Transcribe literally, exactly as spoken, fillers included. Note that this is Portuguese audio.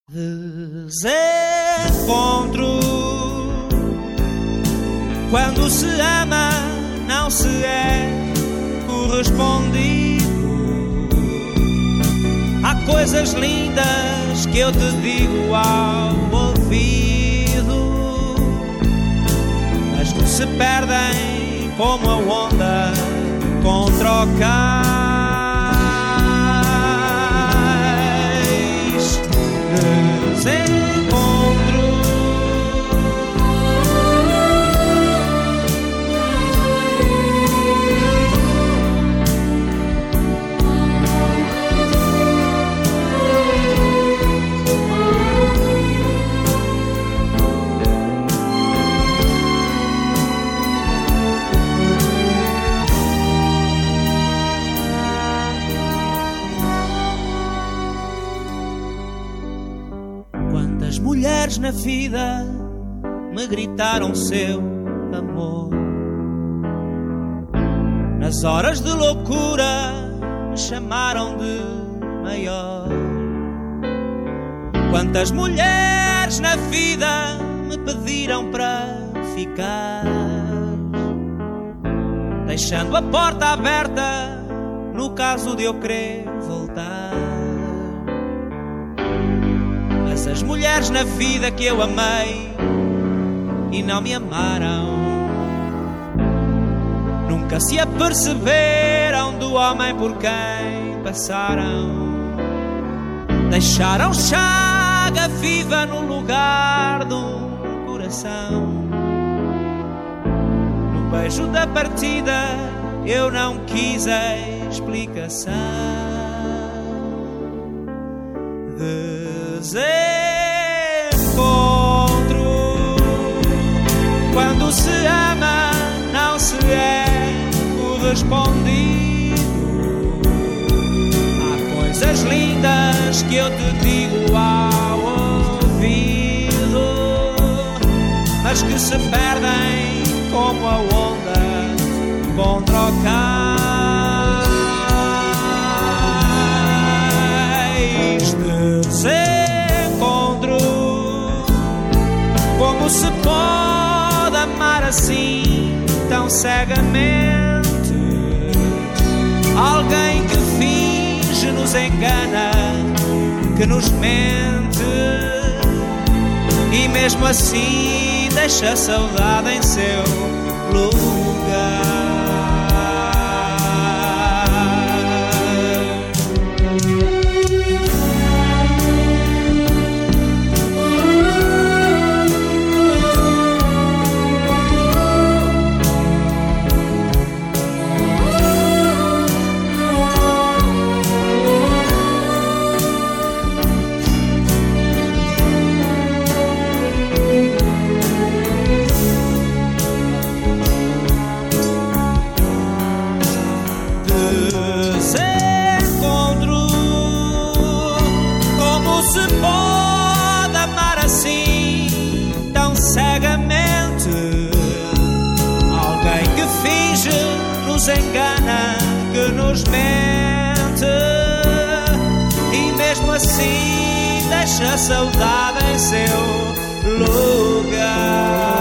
Desencontro. Quando se ama, não se é correspondido. Há coisas lindas que eu te digo ao ouvido, mas que se perdem como a onda contra o cais. Desencontro. Quantas mulheres na vida me gritaram seu amor, nas horas de loucura me chamaram de maior. Quantas mulheres na vida me pediram para ficar, deixando a porta aberta no caso de eu querer voltar. Essas mulheres na vida que eu amei e não me amaram, nunca se aperceberam do homem por quem passaram. Deixaram chaga viva no lugar do coração. No beijo da partida eu não quis explicação. Desencontro. Quando se ama, não se é correspondido. Há coisas lindas que eu te digo ao ouvido, mas que se perdem como a onda contra o cais. Desencontro. Como se pode amar assim tão cegamente? Alguém que finge nos engana, que nos mente, e mesmo assim deixa a saudade em seu lugar. Se pode amar assim tão cegamente? Alguém que finge nos engana, que nos mente, e mesmo assim deixa a saudade em seu lugar.